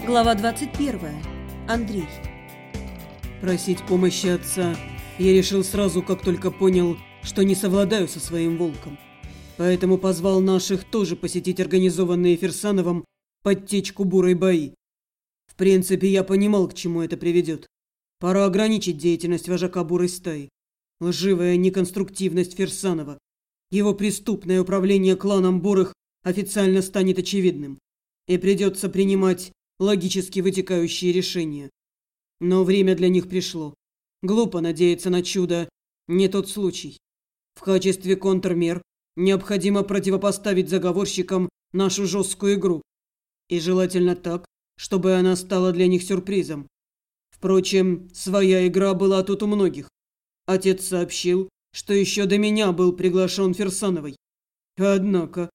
Глава 21. Андрей. Просить помощи отца я решил сразу, как только понял, что не совладаю со своим волком. Поэтому позвал наших тоже посетить организованные Фирсановым подтечку бурой бои. В принципе, я понимал, к чему это приведет. Пора ограничить деятельность вожака бурой стаи. Лживая неконструктивность Фирсанова, его преступное управление кланом бурых официально станет очевидным. И придется принимать логически вытекающие решения. Но время для них пришло. Глупо надеяться на чудо. Не тот случай. В качестве контрмер необходимо противопоставить заговорщикам нашу жесткую игру. И желательно так, чтобы она стала для них сюрпризом. Впрочем, своя игра была тут у многих. Отец сообщил, что еще до меня был приглашен Фирсановой. Однако,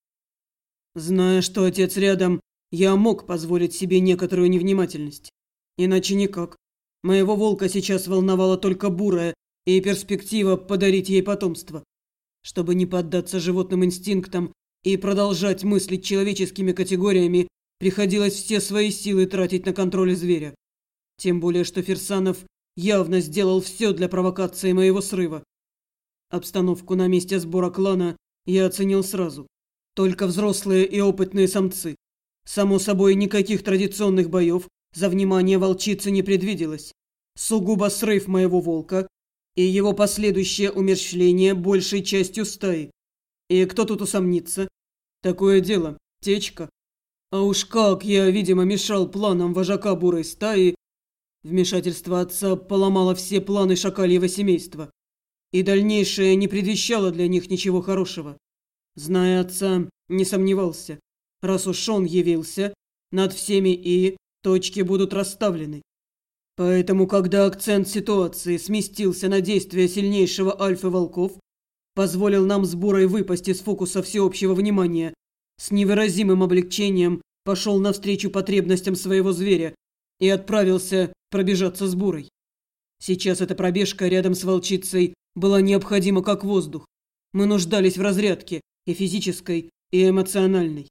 зная, что отец рядом, я мог позволить себе некоторую невнимательность. Иначе никак. Моего волка сейчас волновала только бурая и перспектива подарить ей потомство. Чтобы не поддаться животным инстинктам и продолжать мыслить человеческими категориями, приходилось все свои силы тратить на контроль зверя. Тем более, что Фирсанов явно сделал все для провокации моего срыва. Обстановку на месте сбора клана я оценил сразу. Только взрослые и опытные самцы. Само собой, никаких традиционных боев за внимание волчицы не предвиделось. Сугубо срыв моего волка и его последующее умерщвление большей частью стаи. И кто тут усомнится? Такое дело, течка. А уж как я, видимо, мешал планам вожака бурой стаи. Вмешательство отца поломало все планы шакальего семейства. И дальнейшее не предвещало для них ничего хорошего. Зная отца, не сомневался. Раз уж он явился, над всеми и точки будут расставлены. Поэтому, когда акцент ситуации сместился на действия сильнейшего альфа-волков, позволил нам с бурой выпасть из фокуса всеобщего внимания, с невыразимым облегчением пошел навстречу потребностям своего зверя и отправился пробежаться с бурой. Сейчас эта пробежка рядом с волчицей была необходима как воздух. Мы нуждались в разрядке и физической, и эмоциональной.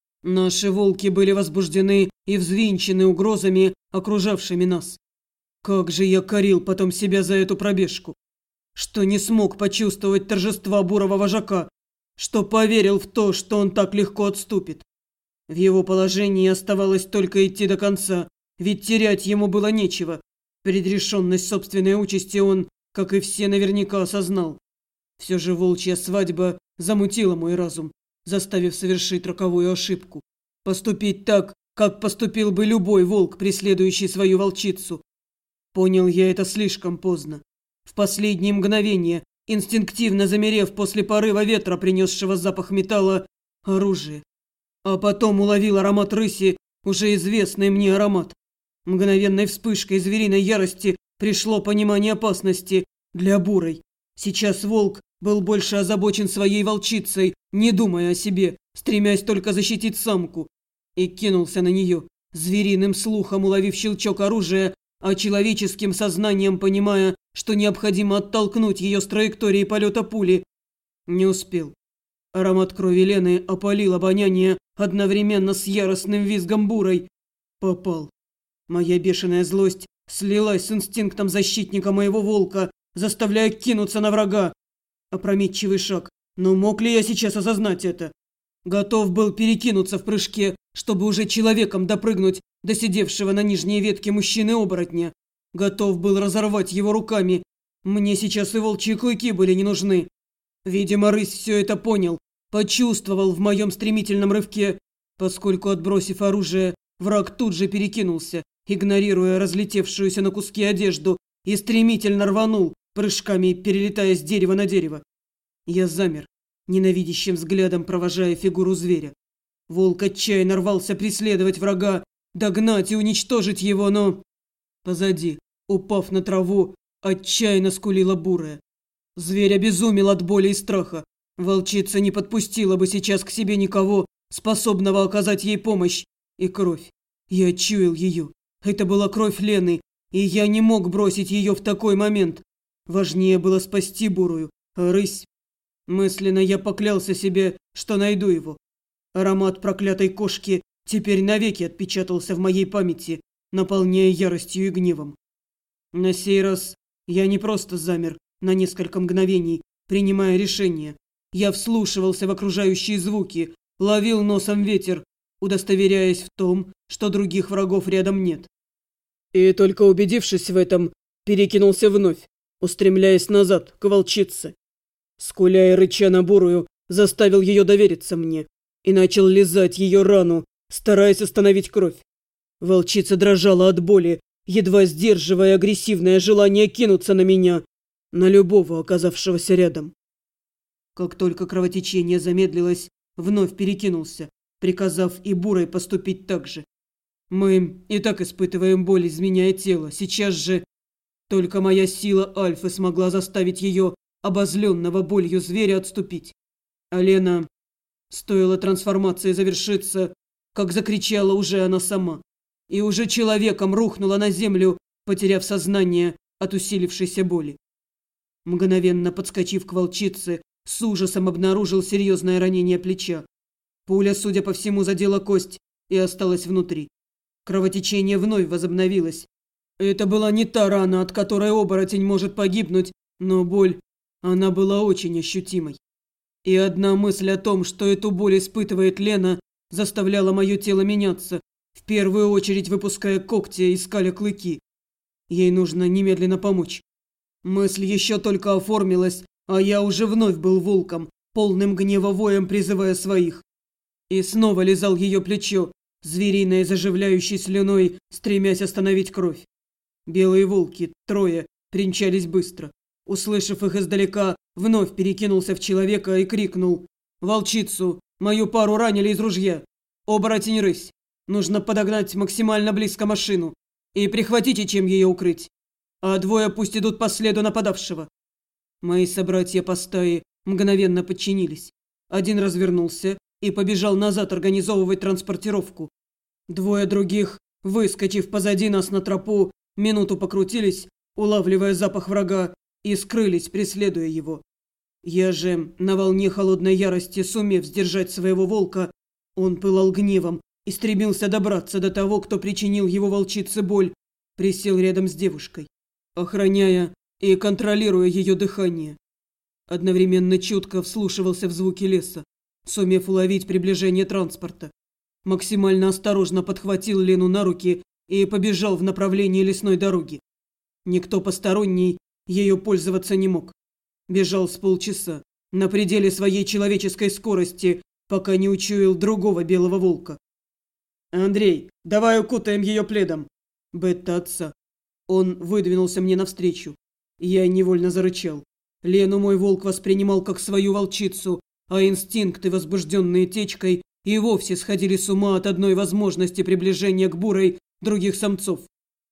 Наши волки были возбуждены и взвинчены угрозами, окружавшими нас. Как же я корил потом себя за эту пробежку, что не смог почувствовать торжества бурого вожака, что поверил в то, что он так легко отступит. В его положении оставалось только идти до конца, ведь терять ему было нечего. Предрешенность собственной участи он, как и все, наверняка осознал. Все же волчья свадьба замутила мой разум, заставив совершить роковую ошибку. Поступить так, как поступил бы любой волк, преследующий свою волчицу. Понял я это слишком поздно. В последние мгновения, инстинктивно замерев после порыва ветра, принесшего запах металла, оружие. А потом уловил аромат рыси, уже известный мне аромат. Мгновенной вспышкой звериной ярости пришло понимание опасности для бурой. Сейчас волк был больше озабочен своей волчицей, не думая о себе, стремясь только защитить самку. И кинулся на нее, звериным слухом уловив щелчок оружия, а человеческим сознанием понимая, что необходимо оттолкнуть ее с траектории полета пули. Не успел. Аромат крови Лены опалил обоняние одновременно с яростным визгом бурой. Попал. Моя бешеная злость слилась с инстинктом защитника моего волка, заставляя кинуться на врага. Опрометчивый шаг, но мог ли я сейчас осознать это? Готов был перекинуться в прыжке, чтобы уже человеком допрыгнуть до сидевшего на нижней ветке мужчины-оборотня. Готов был разорвать его руками. Мне сейчас и волчьи клыки были не нужны. Видимо, рысь все это понял, почувствовал в моем стремительном рывке, поскольку, отбросив оружие, враг тут же перекинулся, игнорируя разлетевшуюся на куски одежду, и стремительно рванул, прыжками перелетая с дерева на дерево. Я замер, ненавидящим взглядом провожая фигуру зверя. Волк отчаянно рвался преследовать врага, догнать и уничтожить его, но... Позади, упав на траву, отчаянно скулила бурая. Зверь обезумел от боли и страха. Волчица не подпустила бы сейчас к себе никого, способного оказать ей помощь. И кровь. Я чуял ее. Это была кровь Лены, и я не мог бросить ее в такой момент. Важнее было спасти бурую, а рысь... Мысленно я поклялся себе, что найду его. Аромат проклятой кошки теперь навеки отпечатался в моей памяти, наполняя яростью и гневом. На сей раз я не просто замер на несколько мгновений, принимая решение. Я вслушивался в окружающие звуки, ловил носом ветер, удостоверяясь в том, что других врагов рядом нет. И только убедившись в этом, перекинулся вновь, устремляясь назад, к волчице. Скуля и рыча на бурую, заставил ее довериться мне и начал лизать ее рану, стараясь остановить кровь. Волчица дрожала от боли, едва сдерживая агрессивное желание кинуться на меня, на любого, оказавшегося рядом. Как только кровотечение замедлилось, вновь перекинулся, приказав и бурой поступить так же. Мы и так испытываем боль, изменяя тело. Сейчас же только моя сила Альфы смогла заставить ее, обозленного болью зверя, отступить. А Лена, стоило трансформации завершиться, как закричала уже она сама, и уже человеком рухнула на землю, потеряв сознание от усилившейся боли. Мгновенно подскочив к волчице, с ужасом обнаружил серьезное ранение плеча. Пуля, судя по всему, задела кость и осталась внутри. Кровотечение вновь возобновилось. Это была не та рана, от которой оборотень может погибнуть, но боль, она была очень ощутимой. И одна мысль о том, что эту боль испытывает Лена, заставляла мое тело меняться, в первую очередь выпуская когти и скаля клыки. Ей нужно немедленно помочь. Мысль еще только оформилась, а я уже вновь был волком, полным гнева воем призывая своих. И снова лизал ее плечо, звериной заживляющей слюной, стремясь остановить кровь. Белые волки, трое, примчались быстро. Услышав их издалека, вновь перекинулся в человека и крикнул: «Волчицу! Мою пару ранили из ружья! Оборотень рысь! Нужно подогнать максимально близко машину и прихватите, чем ее укрыть. А двое пусть идут по следу нападавшего». Мои собратья по стае мгновенно подчинились. Один развернулся и побежал назад организовывать транспортировку. Двое других, выскочив позади нас на тропу, минуту покрутились, улавливая запах врага, и скрылись, преследуя его. Я же, на волне холодной ярости, сумев сдержать своего волка, он пылал гневом и стремился добраться до того, кто причинил его волчице боль, присел рядом с девушкой, охраняя и контролируя ее дыхание. Одновременно чутко вслушивался в звуки леса, сумев уловить приближение транспорта. Максимально осторожно подхватил Лену на руки и побежал в направлении лесной дороги. Никто посторонний ею пользоваться не мог. Бежал с полчаса, на пределе своей человеческой скорости, пока не учуял другого белого волка. «Андрей, давай укутаем ее пледом!» Бетта отца. Он выдвинулся мне навстречу. Я невольно зарычал. Лену мой волк воспринимал как свою волчицу, а инстинкты, возбужденные течкой, и вовсе сходили с ума от одной возможности приближения к бурой других самцов.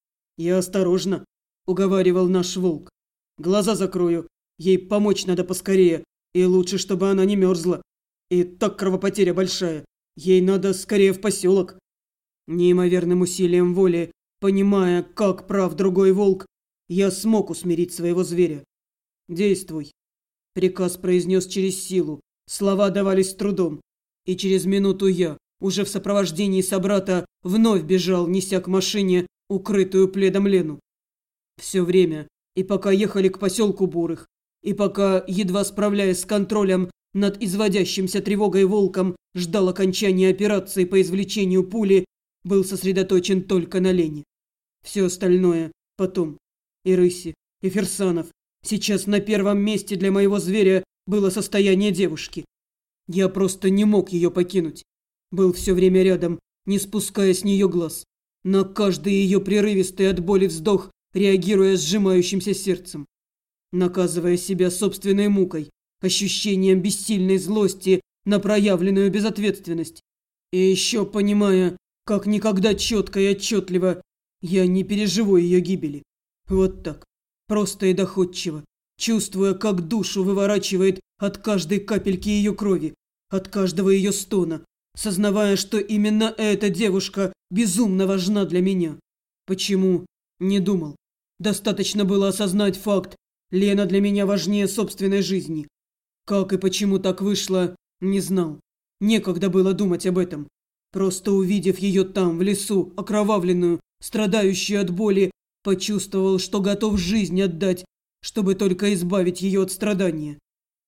«Я осторожно», — уговаривал наш волк. «Глаза закрою, ей помочь надо поскорее, и лучше, чтобы она не мерзла. И так кровопотеря большая, ей надо скорее в поселок». Неимоверным усилием воли, понимая, как прав другой волк, я смог усмирить своего зверя. «Действуй», — приказ произнес через силу, слова давались с трудом. И через минуту я, уже в сопровождении собрата, вновь бежал, неся к машине укрытую пледом Лену. Все время, и пока ехали к поселку Бурых, и пока, едва справляясь с контролем над изводящимся тревогой волком, ждал окончания операции по извлечению пули, был сосредоточен только на Лене. Все остальное потом. И Рыси, и Ферсанов. Сейчас на первом месте для моего зверя было состояние девушки. Я просто не мог ее покинуть. Был все время рядом, не спуская с нее глаз. На каждый ее прерывистый от боли вздох, реагируя сжимающимся сердцем. Наказывая себя собственной мукой, ощущением бессильной злости на проявленную безответственность. И еще понимая, как никогда четко и отчетливо, я не переживу ее гибели. Вот так, просто и доходчиво, чувствуя, как душу выворачивает от каждой капельки ее крови, от каждого ее стона, сознавая, что именно эта девушка безумно важна для меня. Почему? Не думал. Достаточно было осознать факт: Лена для меня важнее собственной жизни. Как и почему так вышло, не знал. Некогда было думать об этом. Просто увидев ее там, в лесу, окровавленную, страдающую от боли, почувствовал, что готов жизнь отдать, чтобы только избавить ее от страдания.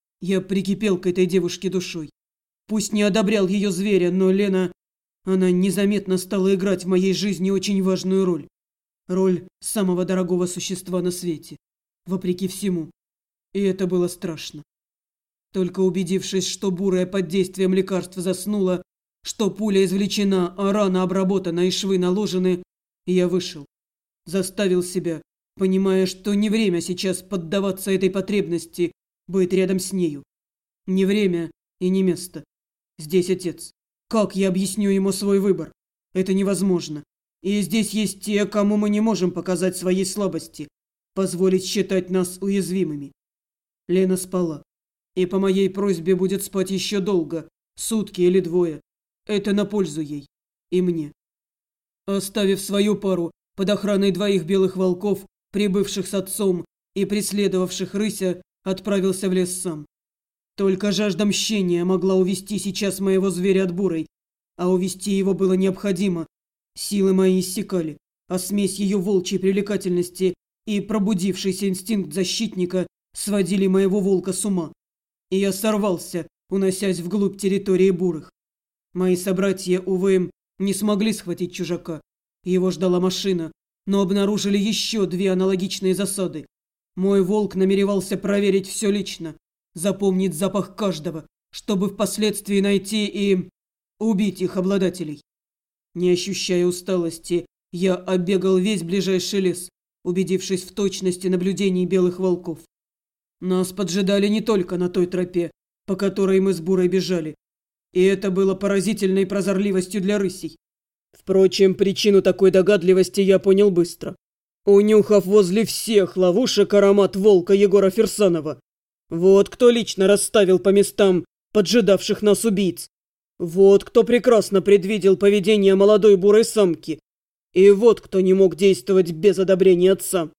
Я прикипел к этой девушке душой. Пусть не одобрял ее зверя, но Лена, она незаметно стала играть в моей жизни очень важную роль. Роль самого дорогого существа на свете, вопреки всему. И это было страшно. Только убедившись, что бурая под действием лекарств заснула, что пуля извлечена, а рана обработана и швы наложены, я вышел. Заставил себя, понимая, что не время сейчас поддаваться этой потребности, быть рядом с нею. Не время и не место. Здесь отец. Как я объясню ему свой выбор? Это невозможно. И здесь есть те, кому мы не можем показать своей слабости, позволить считать нас уязвимыми. Лена спала. И по моей просьбе будет спать еще долго, сутки или двое. Это на пользу ей и мне. Оставив свою пару под охраной двоих белых волков, прибывших с отцом и преследовавших рыся, отправился в лес сам. Только жажда мщения могла увести сейчас моего зверя от бурой, а увести его было необходимо. Силы мои иссякали, а смесь ее волчьей привлекательности и пробудившийся инстинкт защитника сводили моего волка с ума. И я сорвался, уносясь вглубь территории бурых. Мои собратья, увы, не смогли схватить чужака. Его ждала машина, но обнаружили еще две аналогичные засады. Мой волк намеревался проверить все лично, запомнить запах каждого, чтобы впоследствии найти и убить их обладателей. Не ощущая усталости, я оббегал весь ближайший лес, убедившись в точности наблюдений белых волков. Нас поджидали не только на той тропе, по которой мы с бурой бежали. И это было поразительной прозорливостью для рысей. Впрочем, причину такой догадливости я понял быстро. Унюхав возле всех ловушек аромат волка Егора Фирсанова. Вот кто лично расставил по местам поджидавших нас убийц. Вот кто прекрасно предвидел поведение молодой бурой самки. И вот кто не мог действовать без одобрения отца.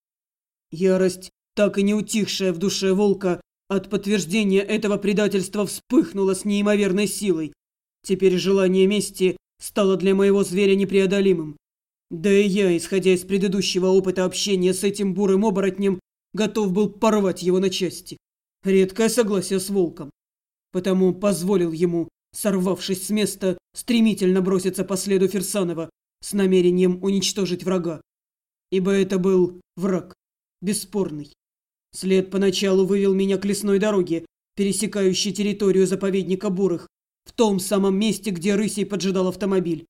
Ярость, так и не утихшая в душе волка, от подтверждения этого предательства вспыхнула с неимоверной силой. Теперь желание мести стало для моего зверя непреодолимым. Да и я, исходя из предыдущего опыта общения с этим бурым оборотнем, готов был порвать его на части. Редкое согласие с волком. Потому позволил ему, сорвавшись с места, стремительно броситься по следу Фирсанова с намерением уничтожить врага. Ибо это был враг, бесспорный. След поначалу вывел меня к лесной дороге, пересекающей территорию заповедника бурых, в том самом месте, где рысей поджидал автомобиль.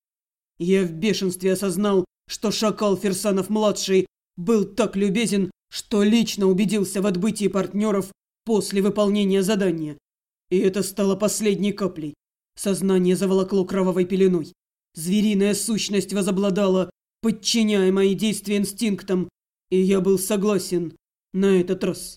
Я в бешенстве осознал, что шакал Фирсанов-младший был так любезен, что лично убедился в отбытии партнеров после выполнения задания. И это стало последней каплей. Сознание заволокло кровавой пеленой. Звериная сущность возобладала, подчиняя мои действия инстинктам, и я был согласен на этот раз.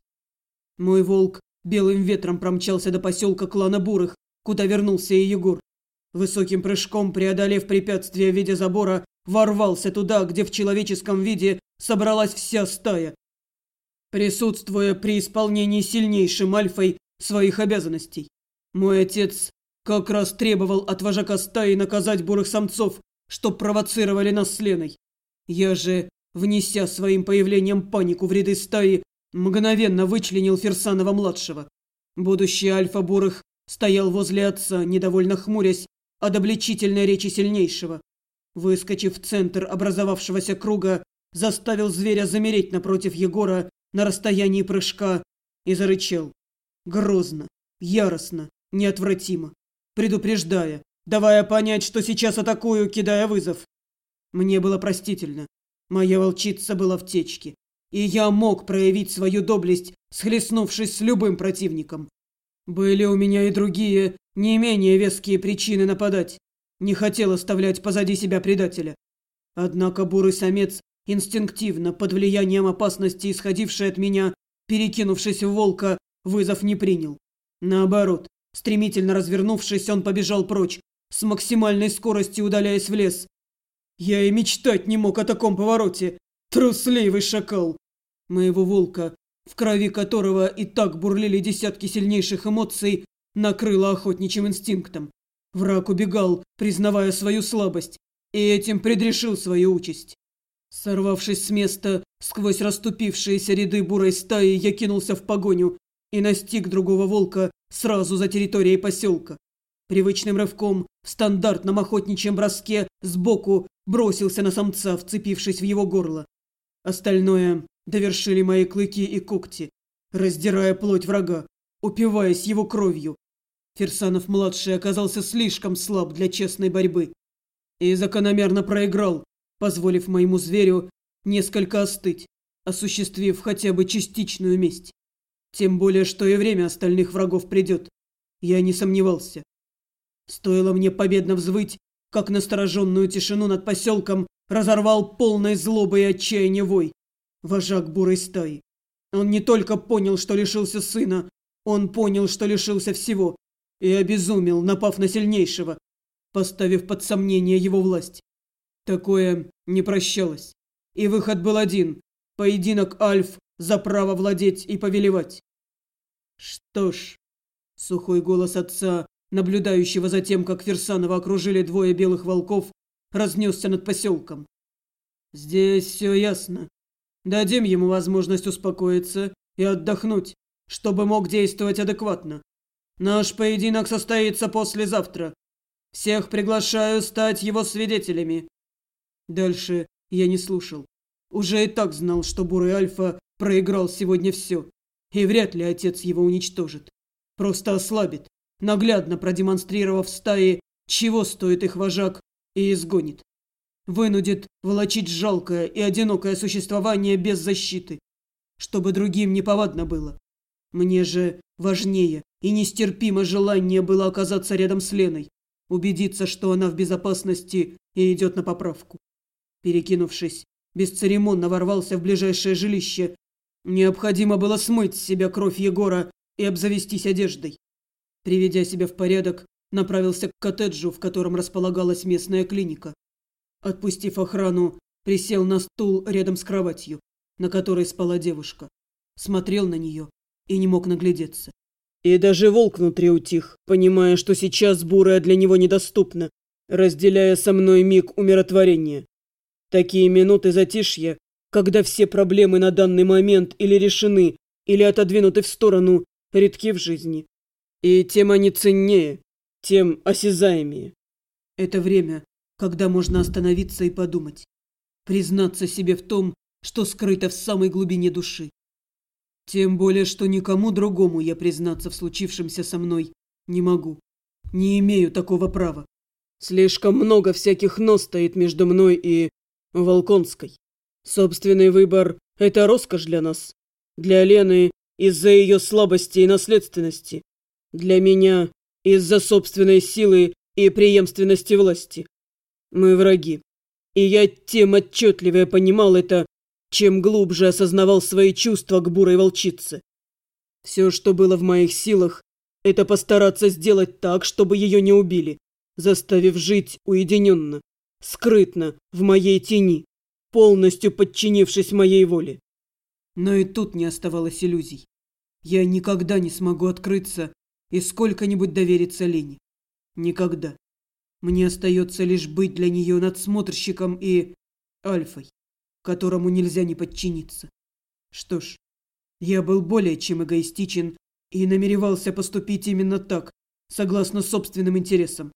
Мой волк белым ветром промчался до поселка клана Бурых, куда вернулся и Егор. Высоким прыжком, преодолев препятствие в виде забора, ворвался туда, где в человеческом виде собралась вся стая, присутствуя при исполнении сильнейшим альфой своих обязанностей. Мой отец как раз требовал от вожака стаи наказать бурых самцов, что провоцировали нас с Леной. Я же, внеся своим появлением панику в ряды стаи, мгновенно вычленил Фирсанова-младшего. Будущий альфа бурых стоял возле отца, недовольно хмурясь от обличительной речи сильнейшего. Выскочив в центр образовавшегося круга, заставил зверя замереть напротив Егора на расстоянии прыжка и зарычал. Грозно, яростно, неотвратимо, предупреждая, давая понять, что сейчас атакую, кидая вызов. Мне было простительно. Моя волчица была в течке, и я мог проявить свою доблесть, схлестнувшись с любым противником. Были у меня и другие, не менее веские причины нападать. Не хотел оставлять позади себя предателя. Однако бурый самец инстинктивно, под влиянием опасности, исходившей от меня, перекинувшись в волка, вызов не принял. Наоборот, стремительно развернувшись, он побежал прочь, с максимальной скоростью удаляясь в лес. Я и мечтать не мог о таком повороте. Трусливый шакал. Моего волка, в крови которого и так бурлили десятки сильнейших эмоций, накрыло охотничьим инстинктом. Враг убегал, признавая свою слабость, и этим предрешил свою участь. Сорвавшись с места, сквозь расступившиеся ряды бурой стаи, я кинулся в погоню и настиг другого волка сразу за территорией поселка. Привычным рывком, в стандартном охотничьем броске, сбоку бросился на самца, вцепившись в его горло. Остальное довершили мои клыки и когти, раздирая плоть врага, упиваясь его кровью. Фирсанов-младший оказался слишком слаб для честной борьбы и закономерно проиграл, позволив моему зверю несколько остыть, осуществив хотя бы частичную месть. Тем более, что и время остальных врагов придет. Я не сомневался. Стоило мне победно взвыть, как настороженную тишину над поселком разорвал полной злобой и отчаяния вой. Вожак бурой стаи. Он не только понял, что лишился сына, он понял, что лишился всего, и обезумел, напав на сильнейшего, поставив под сомнение его власть. Такое не прощалось. И выход был один – поединок альф за право владеть и повелевать. Что ж, сухой голос отца, наблюдающего за тем, как Фирсанова окружили двое белых волков, разнесся над поселком. Здесь все ясно. Дадим ему возможность успокоиться и отдохнуть, чтобы мог действовать адекватно. Наш поединок состоится послезавтра. Всех приглашаю стать его свидетелями. Дальше я не слушал. Уже и так знал, что бурый Альфа проиграл сегодня все. И вряд ли отец его уничтожит. Просто ослабит, наглядно продемонстрировав стае, чего стоит их вожак, и изгонит. Вынудит волочить жалкое и одинокое существование без защиты, чтобы другим неповадно было. Мне же важнее и нестерпимо желание было оказаться рядом с Леной, убедиться, что она в безопасности и идет на поправку. Перекинувшись, бесцеремонно ворвался в ближайшее жилище. Необходимо было смыть с себя кровь Егора и обзавестись одеждой. Приведя себя в порядок, направился к коттеджу, в котором располагалась местная клиника. Отпустив охрану, присел на стул рядом с кроватью, на которой спала девушка. Смотрел на нее и не мог наглядеться. И даже волк внутри утих, понимая, что сейчас бурая для него недоступна, разделяя со мной миг умиротворения. Такие минуты затишья, когда все проблемы на данный момент или решены, или отодвинуты в сторону, редки в жизни. И тем они ценнее, тем осязаемее. Это время, когда можно остановиться и подумать. Признаться себе в том, что скрыто в самой глубине души. Тем более, что никому другому я признаться в случившемся со мной не могу. Не имею такого права. Слишком много всяких «но» стоит между мной и Волконской. Собственный выбор – это роскошь для нас. Для Лены – из-за ее слабости и наследственности. Для меня – из-за собственной силы и преемственности власти. Мы враги. И я тем отчетливее понимал это, чем глубже осознавал свои чувства к бурой волчице. Все, что было в моих силах, это постараться сделать так, чтобы ее не убили, заставив жить уединенно, скрытно, в моей тени, полностью подчинившись моей воле. Но и тут не оставалось иллюзий. Я никогда не смогу открыться и сколько-нибудь довериться Лене. Никогда. Мне остается лишь быть для нее надсмотрщиком и альфой, которому нельзя не подчиниться. Что ж, я был более чем эгоистичен и намеревался поступить именно так, согласно собственным интересам.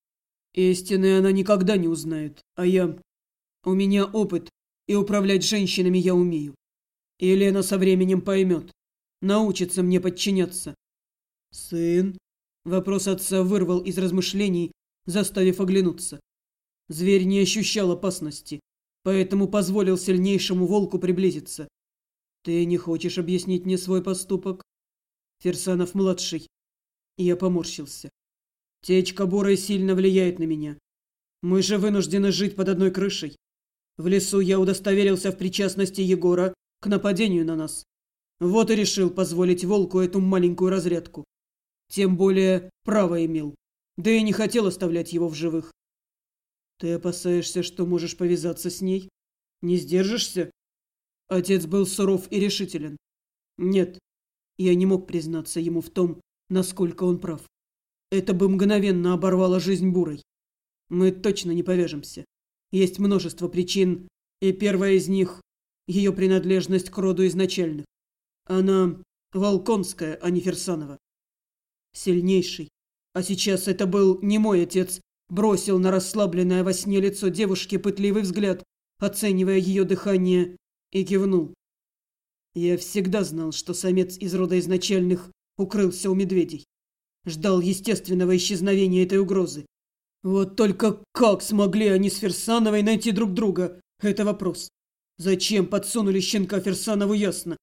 Истины она никогда не узнает, а я... У меня опыт, и управлять женщинами я умею. И Лена со временем поймет, научится мне подчиняться. «Сын?» Вопрос отца вырвал из размышлений, заставив оглянуться. Зверь не ощущал опасности, поэтому позволил сильнейшему волку приблизиться. «Ты не хочешь объяснить мне свой поступок?» Фирсанов-младший. Я поморщился. Течка бурой сильно влияет на меня. Мы же вынуждены жить под одной крышей. В лесу я удостоверился в причастности Егора к нападению на нас. Вот и решил позволить волку эту маленькую разрядку. Тем более право имел. Да и не хотел оставлять его в живых. Ты опасаешься, что можешь повязаться с ней? Не сдержишься? Отец был суров и решителен. Нет, я не мог признаться ему в том, насколько он прав. это бы мгновенно оборвало жизнь Бурой. Мы точно не повяжемся. Есть множество причин, и первая из них – ее принадлежность к роду изначальных. Она Волконская, а не Фирсанова. Сильнейший. А сейчас это был не мой отец, бросил на расслабленное во сне лицо девушки пытливый взгляд, оценивая ее дыхание, и кивнул. Я всегда знал, что самец из рода изначальных укрылся у медведей. Ждал естественного исчезновения этой угрозы. Вот только как смогли они с Фирсановой найти друг друга? Это вопрос. Зачем подсунули щенка Фирсанову, ясно.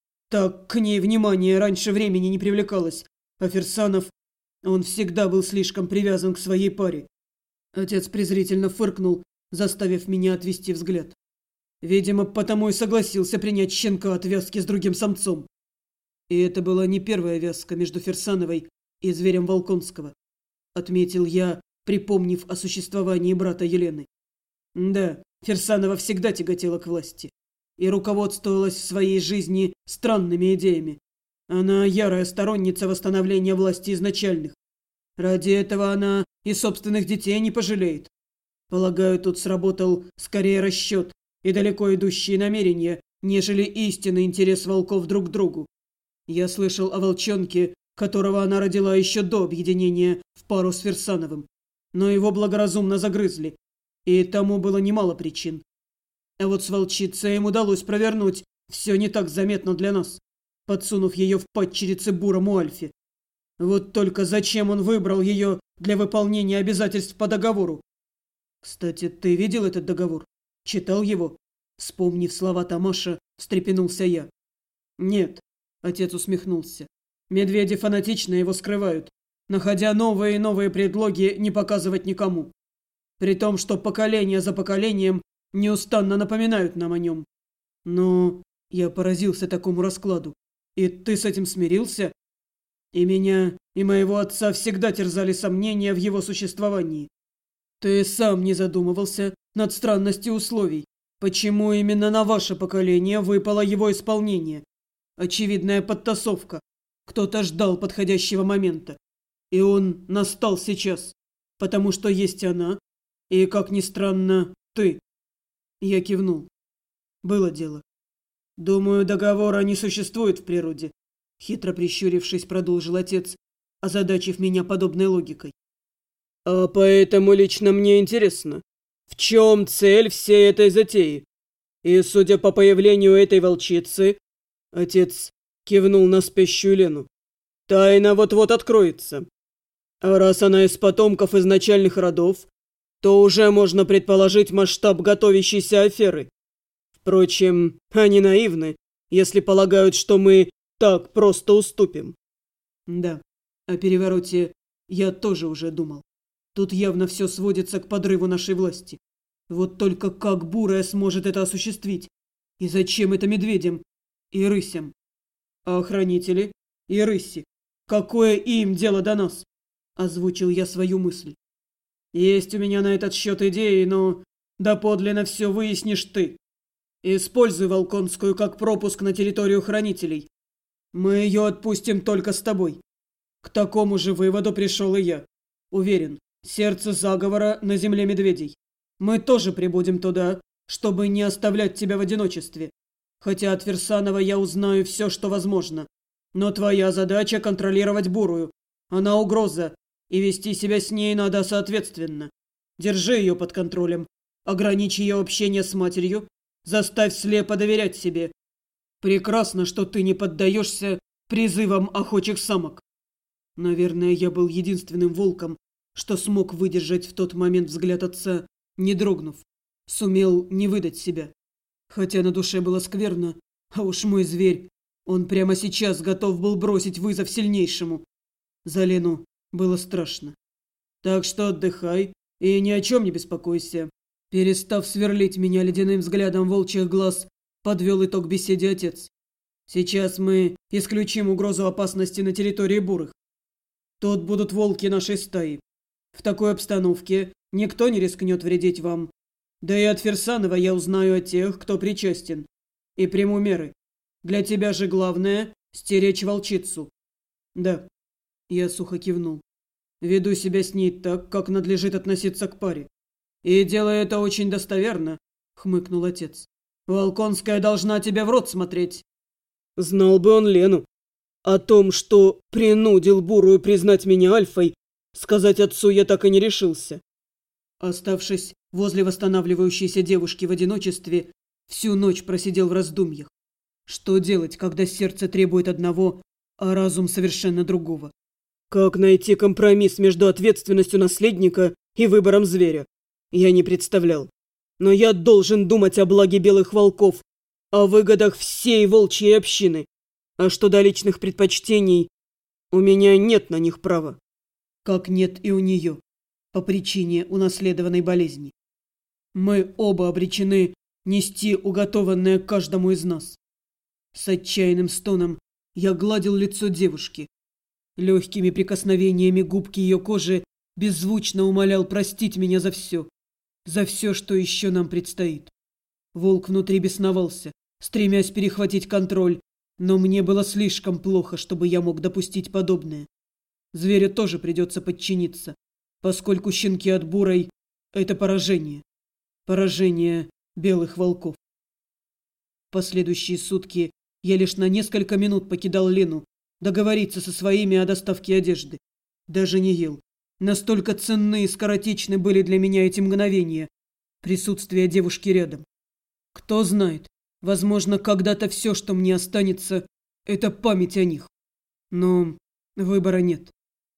Так к ней внимание раньше времени не привлекалось, а Фирсанов, он всегда был слишком привязан к своей паре. Отец презрительно фыркнул, заставив меня отвести взгляд. Видимо, потому и согласился принять щенка от вязки с другим самцом. И это была не первая вязка между Фирсановой и зверем Волконского, отметил я, припомнив о существовании брата Елены. Да, Фирсанова всегда тяготела к власти и руководствовалась в своей жизни странными идеями. Она ярая сторонница восстановления власти изначальных. Ради этого она и собственных детей не пожалеет. Полагаю, тут сработал скорее расчет и далеко идущие намерения, нежели истинный интерес волков друг к другу. Я слышал о волчонке, которого она родила еще до объединения в пару с Фирсановым, но его благоразумно загрызли, и тому было немало причин. А вот с волчицей им удалось провернуть все не так заметно для нас, подсунув ее в падчерице бурому Альфе. Вот только зачем он выбрал ее для выполнения обязательств по договору? Кстати, ты видел этот договор? Читал его? Вспомнив слова Тамаша, встрепенулся я. Нет, отец усмехнулся. Медведи фанатично его скрывают, находя новые и новые предлоги не показывать никому. При том, что поколение за поколением неустанно напоминают нам о нем. Но я поразился такому раскладу. И ты с этим смирился? И меня, и моего отца всегда терзали сомнения в его существовании. Ты сам не задумывался над странностью условий. Почему именно на ваше поколение выпало его исполнение? Очевидная подтасовка. Кто-то ждал подходящего момента. И он настал сейчас. Потому что есть она. И, как ни странно, ты. Я кивнул. Было дело. Думаю, договора не существует в природе. Хитро прищурившись, продолжил отец, озадачив меня подобной логикой. А поэтому лично мне интересно, в чем цель всей этой затеи? И, судя по появлению этой волчицы, отец кивнул на спящую Лену, тайна вот-вот откроется. А раз она из потомков изначальных родов, то уже можно предположить масштаб готовящейся аферы. Впрочем, они наивны, если полагают, что мы так просто уступим. Да, о перевороте я тоже уже думал. Тут явно все сводится к подрыву нашей власти. Вот только как Бурая сможет это осуществить? И зачем это медведям и рысям? А охранители и рыси? Какое им дело до нас? Озвучил я свою мысль. Есть у меня на этот счет идеи, но доподлинно все выяснишь ты. Используй Волконскую как пропуск на территорию хранителей. Мы ее отпустим только с тобой. К такому же выводу пришел и я. Уверен, сердце заговора на земле медведей. Мы тоже прибудем туда, чтобы не оставлять тебя в одиночестве. Хотя от Фирсанова я узнаю все, что возможно. Но твоя задача контролировать Бурую. Она угроза, и вести себя с ней надо соответственно. Держи ее под контролем. Ограничь ее общение с матерью. Заставь слепо доверять себе. Прекрасно, что ты не поддаешься призывам охочих самок. Наверное, я был единственным волком, что смог выдержать в тот момент взгляд отца, не дрогнув. Сумел не выдать себя. Хотя на душе было скверно, а уж мой зверь, он прямо сейчас готов был бросить вызов сильнейшему. За Лену было страшно. Так что отдыхай и ни о чем не беспокойся. Перестав сверлить меня ледяным взглядом волчьих глаз, подвел итог беседе отец. Сейчас мы исключим угрозу опасности на территории бурых. Тут будут волки нашей стаи. В такой обстановке никто не рискнет вредить вам. Да и от Фирсанова я узнаю о тех, кто причастен. И приму меры. Для тебя же главное – стеречь волчицу. Да, я сухо кивнул. Веду себя с ней так, как надлежит относиться к паре. И делаю это очень достоверно, хмыкнул отец. Волконская должна тебе в рот смотреть. Знал бы он Лену. О том, что принудил Бурую признать меня альфой, сказать отцу я так и не решился. Оставшись возле восстанавливающейся девушки в одиночестве, всю ночь просидел в раздумьях. Что делать, когда сердце требует одного, а разум совершенно другого? Как найти компромисс между ответственностью наследника и выбором зверя? Я не представлял. Но я должен думать о благе белых волков, о выгодах всей волчьей общины. А что до личных предпочтений, у меня нет на них права. Как нет и у нее, по причине унаследованной болезни. Мы оба обречены нести уготованное каждому из нас. С отчаянным стоном я гладил лицо девушки. Легкими прикосновениями губки ее кожи беззвучно умолял простить меня за все, что еще нам предстоит. Волк внутри бесновался, стремясь перехватить контроль, но мне было слишком плохо, чтобы я мог допустить подобное. Зверю тоже придется подчиниться, поскольку щенки от Бурой – это поражение. Поражение белых волков. В последующие сутки я лишь на несколько минут покидал Лену, договориться со своими о доставке одежды. Даже не ел. Настолько ценны и скоротечны были для меня эти мгновения. Присутствие девушки рядом. Кто знает, возможно, когда-то все, что мне останется, это память о них. Но выбора нет.